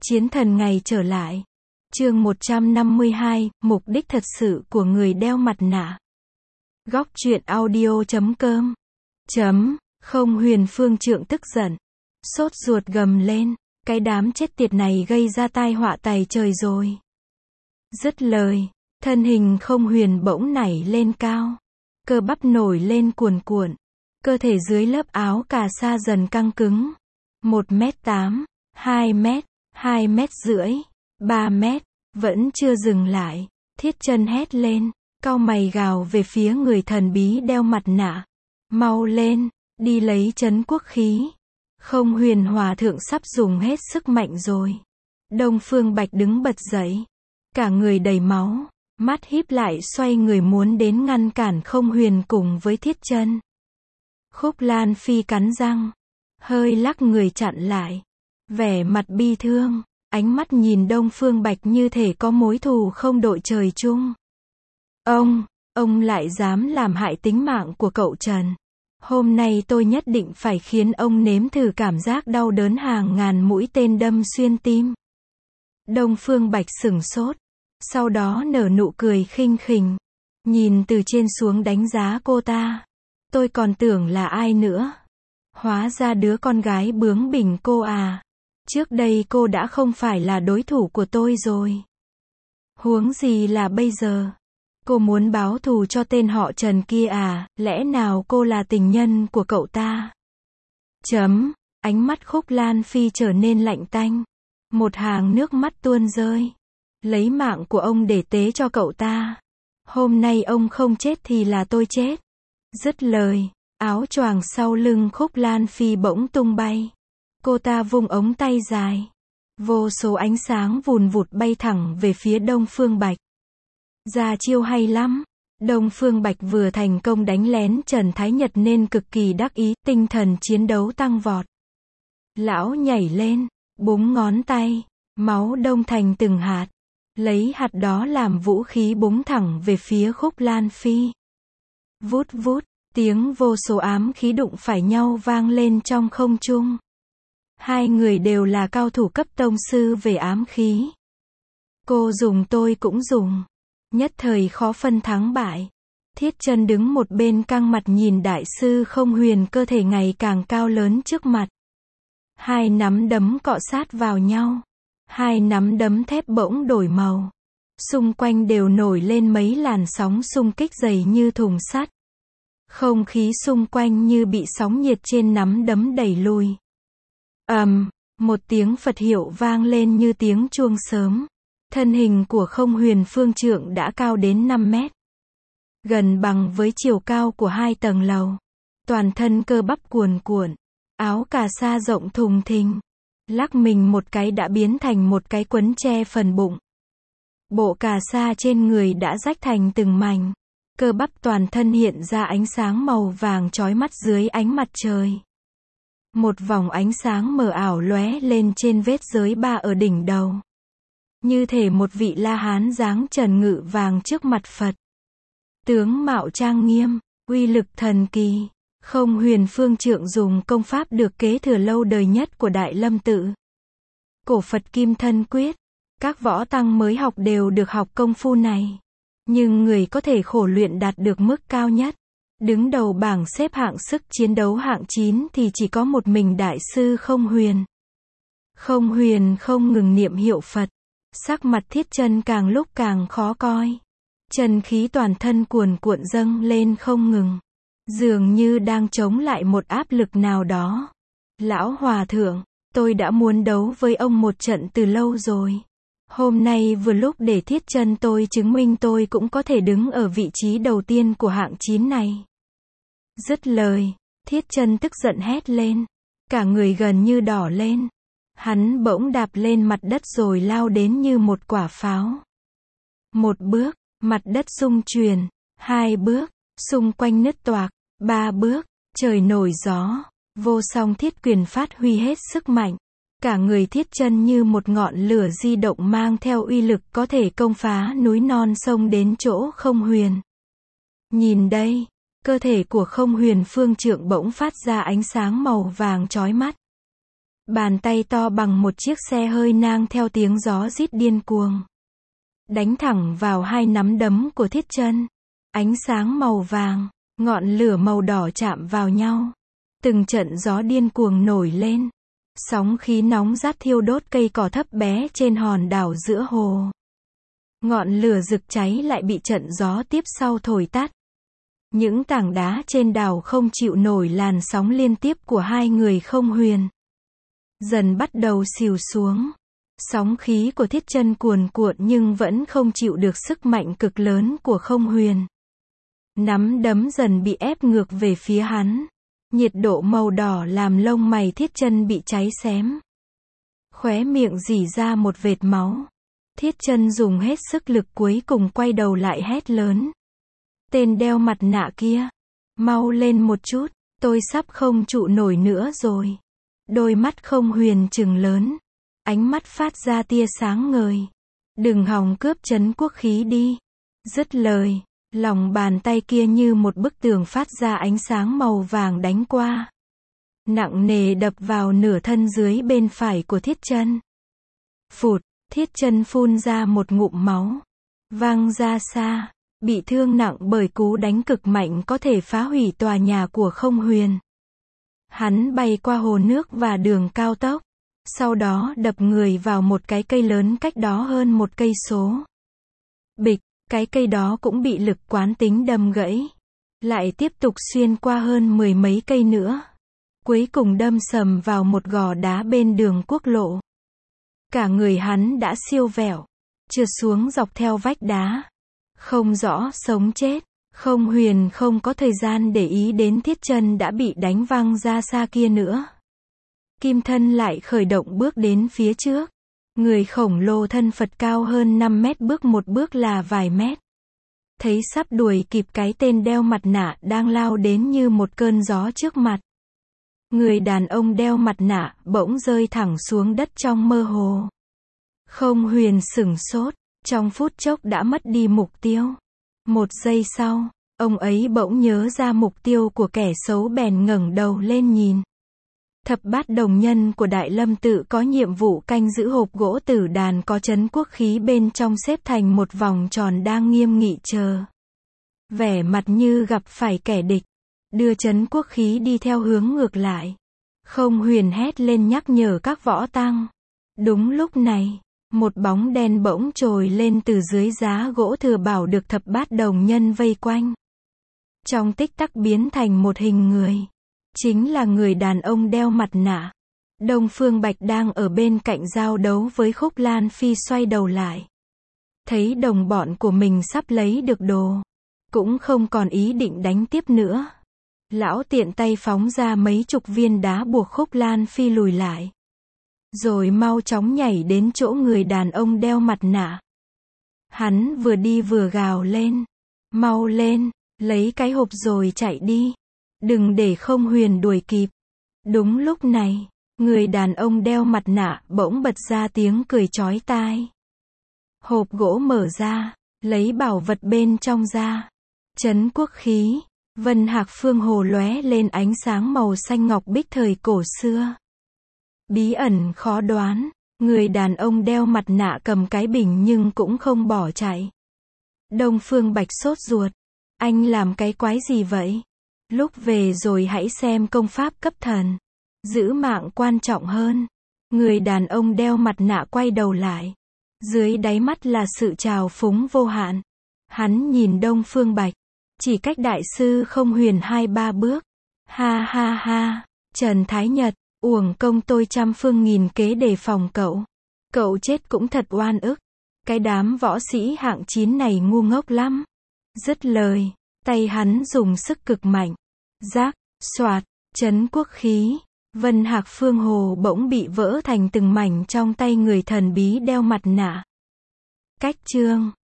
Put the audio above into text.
Chiến thần ngày trở lại. Chương 152, mục đích thật sự của người đeo mặt nạ. Góc truyện audio.com. Không Huyền Phương Trượng tức giận. Sốt ruột gầm lên. Cái đám chết tiệt này gây ra tai họa tày trời rồi. Dứt lời, thân hình Không Huyền bỗng nảy lên cao. Cơ bắp nổi lên cuồn cuộn. Cơ thể dưới lớp áo cà sa dần căng cứng. 1m8, 2m, 2m rưỡi, 3m, vẫn chưa dừng lại. Thiết Chân hét lên, cau mày gào về phía người thần bí đeo mặt nạ. Mau lên, đi lấy trấn quốc khí. Không Huyền Hòa thượng sắp dùng hết sức mạnh rồi. Đông Phương Bạch đứng bật dậy. Cả người đầy máu, mắt híp lại xoay người muốn đến ngăn cản Không Huyền cùng với Thiết Chân. Khúc Lan Phi cắn răng, hơi lắc người chặn lại. Vẻ mặt bi thương, ánh mắt nhìn Đông Phương Bạch như thể có mối thù không đội trời chung. Ông lại dám làm hại tính mạng của cậu Trần. Hôm nay tôi nhất định phải khiến ông nếm thử cảm giác đau đớn hàng ngàn mũi tên đâm xuyên tim. Đông Phương Bạch sửng sốt, sau đó nở nụ cười khinh khỉnh, nhìn từ trên xuống đánh giá cô ta. Tôi còn tưởng là ai nữa. Hóa ra đứa con gái bướng bỉnh cô à. Trước đây cô đã không phải là đối thủ của tôi rồi. Huống gì là bây giờ. Cô muốn báo thù cho tên họ Trần kia à, lẽ nào cô là tình nhân của cậu ta? Ánh mắt Khúc Lan Phi trở nên lạnh tanh. Một hàng nước mắt tuôn rơi. Lấy mạng của ông để tế cho cậu ta. Hôm nay ông không chết thì là tôi chết. Dứt lời, áo choàng sau lưng Khúc Lan Phi bỗng tung bay. Cô ta vung ống tay dài. Vô số ánh sáng vùn vụt bay thẳng về phía Đông Phương Bạch. Ra chiêu hay lắm. Đông Phương Bạch vừa thành công đánh lén Trần Thái Nhật nên cực kỳ đắc ý, tinh thần chiến đấu tăng vọt. Lão nhảy lên, búng ngón tay, máu đông thành từng hạt. Lấy hạt đó làm vũ khí búng thẳng về phía Khúc Lan Phi. Vút vút, tiếng vô số ám khí đụng phải nhau vang lên trong không trung. Hai người đều là cao thủ cấp tông sư về ám khí. Cô dùng tôi cũng dùng. Nhất thời khó phân thắng bại. Thiết Chân đứng một bên căng mặt nhìn đại sư Không Huyền cơ thể ngày càng cao lớn trước mặt. Hai nắm đấm cọ sát vào nhau. Hai nắm đấm thép bỗng đổi màu. Xung quanh đều nổi lên mấy làn sóng xung kích dày như thùng sắt. Không khí xung quanh như bị sóng nhiệt trên nắm đấm đẩy lùi. Một tiếng Phật hiệu vang lên như tiếng chuông sớm. Thân hình của Không Huyền Phương Trượng đã cao đến 5 mét. Gần bằng với chiều cao của 2 tầng lầu. Toàn thân cơ bắp cuồn cuộn. Áo cà sa rộng thùng thình. Lắc mình một cái đã biến thành một cái quấn che phần bụng. Bộ cà sa trên người đã rách thành từng mảnh. Cơ bắp toàn thân hiện ra ánh sáng màu vàng chói mắt dưới ánh mặt trời. Một vòng ánh sáng mờ ảo lóe lên trên vết giới ba ở đỉnh đầu. Như thể một vị La Hán dáng trần ngự vàng trước mặt Phật. Tướng mạo trang nghiêm, uy lực thần kỳ. Không Huyền Phương Trượng dùng công pháp được kế thừa lâu đời nhất của Đại Lâm Tự. Cổ Phật Kim Thân Quyết. Các võ tăng mới học đều được học công phu này. Nhưng người có thể khổ luyện đạt được mức cao nhất, đứng đầu bảng xếp hạng sức chiến đấu hạng 9 thì chỉ có một mình đại sư Không Huyền. Không Huyền không ngừng niệm hiệu Phật. Sắc mặt Thiết Chân càng lúc càng khó coi. Chân khí toàn thân cuồn cuộn dâng lên không ngừng. Dường như đang chống lại một áp lực nào đó. Lão Hòa Thượng, tôi đã muốn đấu với ông một trận từ lâu rồi. Hôm nay vừa lúc để Thiết Chân tôi chứng minh tôi cũng có thể đứng ở vị trí đầu tiên của hạng 9 này. Dứt lời, Thiết Chân tức giận hét lên. Cả người gần như đỏ lên. Hắn bỗng đạp lên mặt đất rồi lao đến như một quả pháo. Một bước, mặt đất rung chuyển. 2 bước, xung quanh nứt toạc. 3 bước, trời nổi gió. Vô song thiết quyền phát huy hết sức mạnh. Cả người Thiết Chân như một ngọn lửa di động mang theo uy lực có thể công phá núi non sông đến chỗ Không Huyền. Nhìn đây, cơ thể của Không Huyền Phương Trượng bỗng phát ra ánh sáng màu vàng chói mắt. Bàn tay to bằng một chiếc xe hơi nang theo tiếng gió rít điên cuồng. Đánh thẳng vào hai nắm đấm của Thiết Chân. Ánh sáng màu vàng, ngọn lửa màu đỏ chạm vào nhau. Từng trận gió điên cuồng nổi lên. Sóng khí nóng rát thiêu đốt cây cỏ thấp bé trên hòn đảo giữa hồ. Ngọn lửa rực cháy lại bị trận gió tiếp sau thổi tắt. Những tảng đá trên đảo không chịu nổi làn sóng liên tiếp của hai người Không Huyền. Dần bắt đầu xìu xuống. Sóng khí của Thiết Chân cuồn cuộn nhưng vẫn không chịu được sức mạnh cực lớn của Không Huyền. Nắm đấm dần bị ép ngược về phía hắn. Nhiệt độ màu đỏ làm lông mày Thiết Chân bị cháy xém. Khóe miệng rỉ ra một vệt máu. Thiết Chân dùng hết sức lực cuối cùng quay đầu lại hét lớn. Tên đeo mặt nạ kia, mau lên một chút, tôi sắp không trụ nổi nữa rồi. Đôi mắt Không Huyền trừng lớn. Ánh mắt phát ra tia sáng ngời. Đừng hòng cướp trấn quốc khí đi. Dứt lời, lòng bàn tay kia như một bức tường phát ra ánh sáng màu vàng đánh qua. Nặng nề đập vào nửa thân dưới bên phải của Thiết Chân. Phụt, Thiết Chân phun ra một ngụm máu. Văng ra xa, bị thương nặng bởi cú đánh cực mạnh có thể phá hủy tòa nhà của Không Huyền. Hắn bay qua hồ nước và đường cao tốc. Sau đó đập người vào một cái cây lớn cách đó hơn 1 cây số. Bịch, cái cây đó cũng bị lực quán tính đâm gãy. Lại tiếp tục xuyên qua hơn 10 mấy cây nữa. Cuối cùng đâm sầm vào một gò đá bên đường quốc lộ. Cả người hắn đã siêu vẹo, trượt xuống dọc theo vách đá. Không rõ sống chết. Không Huyền không có thời gian để ý đến Thiết Chân đã bị đánh văng ra xa kia nữa. Kim Thân lại khởi động bước đến phía trước. Người khổng lồ thân Phật cao hơn 5 mét bước một bước là vài mét. Thấy sắp đuổi kịp cái tên đeo mặt nạ đang lao đến như một cơn gió trước mặt. Người đàn ông đeo mặt nạ bỗng rơi thẳng xuống đất trong mơ hồ. Không Huyền sửng sốt, trong phút chốc đã mất đi mục tiêu. Một giây sau, ông ấy bỗng nhớ ra mục tiêu của kẻ xấu bèn ngẩng đầu lên nhìn. Thập bát đồng nhân của Đại Lâm Tự có nhiệm vụ canh giữ hộp gỗ tử đàn có trấn quốc khí bên trong xếp thành một vòng tròn đang nghiêm nghị chờ. Vẻ mặt như gặp phải kẻ địch. Đưa trấn quốc khí đi theo hướng ngược lại. Không Huyền hét lên nhắc nhở các võ tăng. Đúng lúc này, một bóng đen bỗng trồi lên từ dưới giá gỗ thừa bảo được thập bát đồng nhân vây quanh. Trong tích tắc biến thành một hình người. Chính là người đàn ông đeo mặt nạ. Đông Phương Bạch đang ở bên cạnh giao đấu với Khúc Lan Phi xoay đầu lại. Thấy đồng bọn của mình sắp lấy được đồ. Cũng không còn ý định đánh tiếp nữa. Lão tiện tay phóng ra mấy chục viên đá buộc Khúc Lan Phi lùi lại. Rồi mau chóng nhảy đến chỗ người đàn ông đeo mặt nạ. Hắn vừa đi vừa gào lên. Mau lên, lấy cái hộp rồi chạy đi. Đừng để Không Huyền đuổi kịp. Đúng lúc này, người đàn ông đeo mặt nạ bỗng bật ra tiếng cười chói tai. Hộp gỗ mở ra, lấy bảo vật bên trong ra. Trấn quốc khí, vân hạc phương hồ lóe lên ánh sáng màu xanh ngọc bích thời cổ xưa. Bí ẩn khó đoán, người đàn ông đeo mặt nạ cầm cái bình nhưng cũng không bỏ chạy. Đông Phương Bạch sốt ruột. Anh làm cái quái gì vậy? Lúc về rồi hãy xem công pháp cấp thần. Giữ mạng quan trọng hơn. Người đàn ông đeo mặt nạ quay đầu lại. Dưới đáy mắt là sự trào phúng vô hạn. Hắn nhìn Đông Phương Bạch. Chỉ cách đại sư Không Huyền 2-3 bước. Ha ha ha, Trần Thái Nhật, uổng công tôi trăm phương nghìn kế đề phòng cậu. Cậu chết cũng thật oan ức. Cái đám võ sĩ hạng 9 này ngu ngốc lắm. Dứt lời, tay hắn dùng sức cực mạnh. Rác, xoạt, trấn quốc khí. Vân hạc phương hồ bỗng bị vỡ thành từng mảnh trong tay người thần bí đeo mặt nạ. Cách chương